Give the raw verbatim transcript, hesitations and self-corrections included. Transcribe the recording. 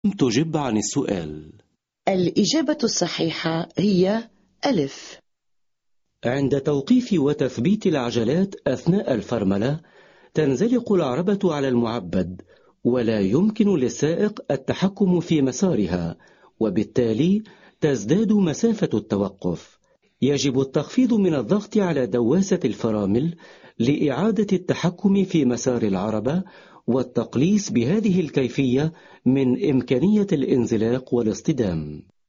تجب عن السؤال. الإجابة الصحيحة هي ألف. عند توقيف وتثبيت العجلات أثناء الفرملة تنزلق العربة على المعبد، ولا يمكن للسائق التحكم في مسارها، وبالتالي تزداد مسافة التوقف. يجب التخفيض من الضغط على دواسة الفرامل لإعادة التحكم في مسار العربة، والتقليص بهذه الكيفية من إمكانية الانزلاق والاصطدام.